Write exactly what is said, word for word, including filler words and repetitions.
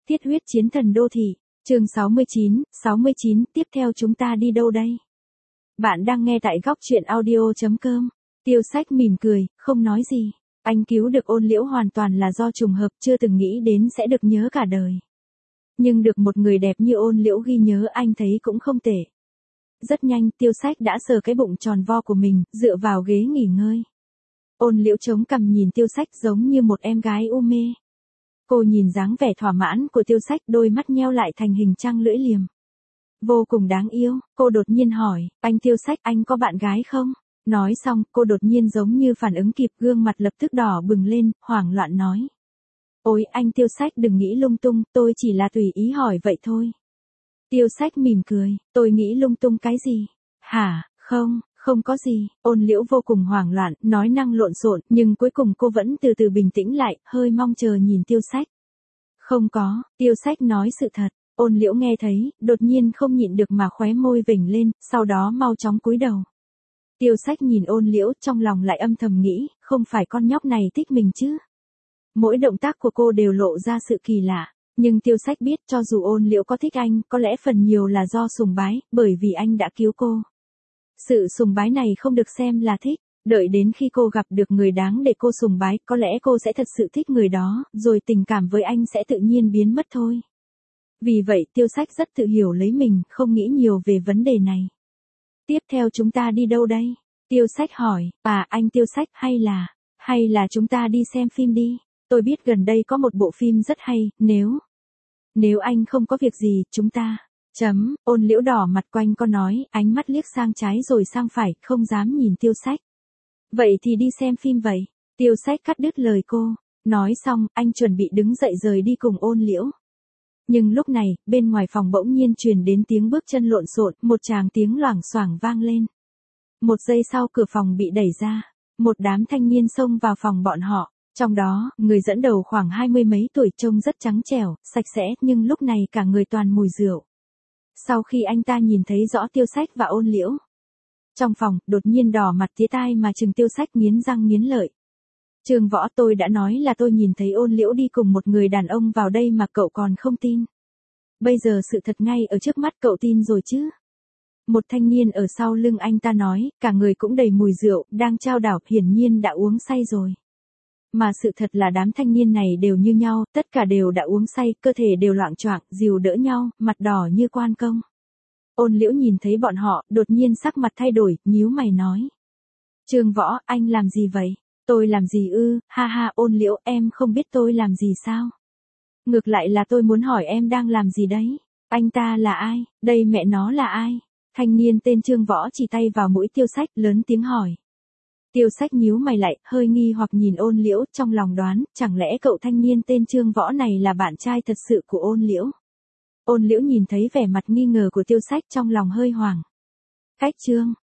Thiết huyết chiến thần đô thị, chương sáu mươi chín, sáu mươi chín, tiếp theo chúng ta đi đâu đây? Bạn đang nghe tại góc truyện audio chấm com. Tiêu Sách mỉm cười, không nói gì. Anh cứu được Ôn Liễu hoàn toàn là do trùng hợp, chưa từng nghĩ đến sẽ được nhớ cả đời. Nhưng được một người đẹp như Ôn Liễu ghi nhớ anh thấy cũng không tệ. Rất nhanh, Tiêu Sách đã sờ cái bụng tròn vo của mình, dựa vào ghế nghỉ ngơi. Ôn Liễu chống cằm nhìn Tiêu Sách giống như một em gái u mê. Cô nhìn dáng vẻ thỏa mãn của Tiêu Sách, đôi mắt nheo lại thành hình trăng lưỡi liềm. Vô cùng đáng yêu, cô đột nhiên hỏi, anh Tiêu Sách, anh có bạn gái không? Nói xong, cô đột nhiên giống như phản ứng kịp, gương mặt lập tức đỏ bừng lên, hoảng loạn nói. Ôi, anh Tiêu Sách đừng nghĩ lung tung, tôi chỉ là tùy ý hỏi vậy thôi. Tiêu Sách mỉm cười, tôi nghĩ lung tung cái gì? Hả, không, không có gì. Ôn Liễu vô cùng hoảng loạn, nói năng lộn xộn, nhưng cuối cùng cô vẫn từ từ bình tĩnh lại, hơi mong chờ nhìn Tiêu Sách. Không có, Tiêu Sách nói sự thật. Ôn Liễu nghe thấy, đột nhiên không nhịn được mà khóe môi vểnh lên, sau đó mau chóng cúi đầu. Tiêu Sách nhìn Ôn Liễu, trong lòng lại âm thầm nghĩ, không phải con nhóc này thích mình chứ. Mỗi động tác của cô đều lộ ra sự kỳ lạ, nhưng Tiêu Sách biết cho dù Ôn Liễu có thích anh, có lẽ phần nhiều là do sùng bái, bởi vì anh đã cứu cô. Sự sùng bái này không được xem là thích, đợi đến khi cô gặp được người đáng để cô sùng bái, có lẽ cô sẽ thật sự thích người đó, rồi tình cảm với anh sẽ tự nhiên biến mất thôi. Vì vậy Tiêu Sách rất tự hiểu lấy mình, không nghĩ nhiều về vấn đề này. Tiếp theo chúng ta đi đâu đây? Tiêu Sách hỏi, à anh Tiêu Sách, hay là, hay là chúng ta đi xem phim đi, tôi biết gần đây có một bộ phim rất hay, nếu, nếu anh không có việc gì, chúng ta, chấm, Ôn Liễu đỏ mặt quanh co nói, ánh mắt liếc sang trái rồi sang phải, không dám nhìn Tiêu Sách. Vậy thì đi xem phim vậy, Tiêu Sách cắt đứt lời cô, nói xong, anh chuẩn bị đứng dậy rời đi cùng Ôn Liễu. Nhưng lúc này, bên ngoài phòng bỗng nhiên truyền đến tiếng bước chân lộn xộn, một tràng tiếng loảng xoảng vang lên. Một giây sau cửa phòng bị đẩy ra, một đám thanh niên xông vào phòng bọn họ, trong đó, người dẫn đầu khoảng hai mươi mấy tuổi trông rất trắng trẻo, sạch sẽ, nhưng lúc này cả người toàn mùi rượu. Sau khi anh ta nhìn thấy rõ Tiêu Sách và Ôn Liễu, trong phòng, đột nhiên đỏ mặt tía tai mà chừng Tiêu Sách nghiến răng nghiến lợi. Trương Võ, tôi đã nói là tôi nhìn thấy Ôn Liễu đi cùng một người đàn ông vào đây mà cậu còn không tin. Bây giờ sự thật ngay ở trước mắt cậu tin rồi chứ? Một thanh niên ở sau lưng anh ta nói, cả người cũng đầy mùi rượu, đang trao đảo, hiển nhiên đã uống say rồi. Mà sự thật là đám thanh niên này đều như nhau, tất cả đều đã uống say, cơ thể đều loạng choạng, dìu đỡ nhau, mặt đỏ như quan công. Ôn Liễu nhìn thấy bọn họ, đột nhiên sắc mặt thay đổi, nhíu mày nói. Trương Võ, anh làm gì vậy? Tôi làm gì ư, ha ha, Ôn Liễu, em không biết tôi làm gì sao? Ngược lại là tôi muốn hỏi em đang làm gì đấy? Anh ta là ai? Đây mẹ nó là ai? Thanh niên tên Trương Võ chỉ tay vào mũi Tiêu Sách, lớn tiếng hỏi. Tiêu Sách nhíu mày lại, hơi nghi hoặc nhìn Ôn Liễu, trong lòng đoán, chẳng lẽ cậu thanh niên tên Trương Võ này là bạn trai thật sự của Ôn Liễu? Ôn Liễu nhìn thấy vẻ mặt nghi ngờ của Tiêu Sách, trong lòng hơi hoảng. Cách Trương,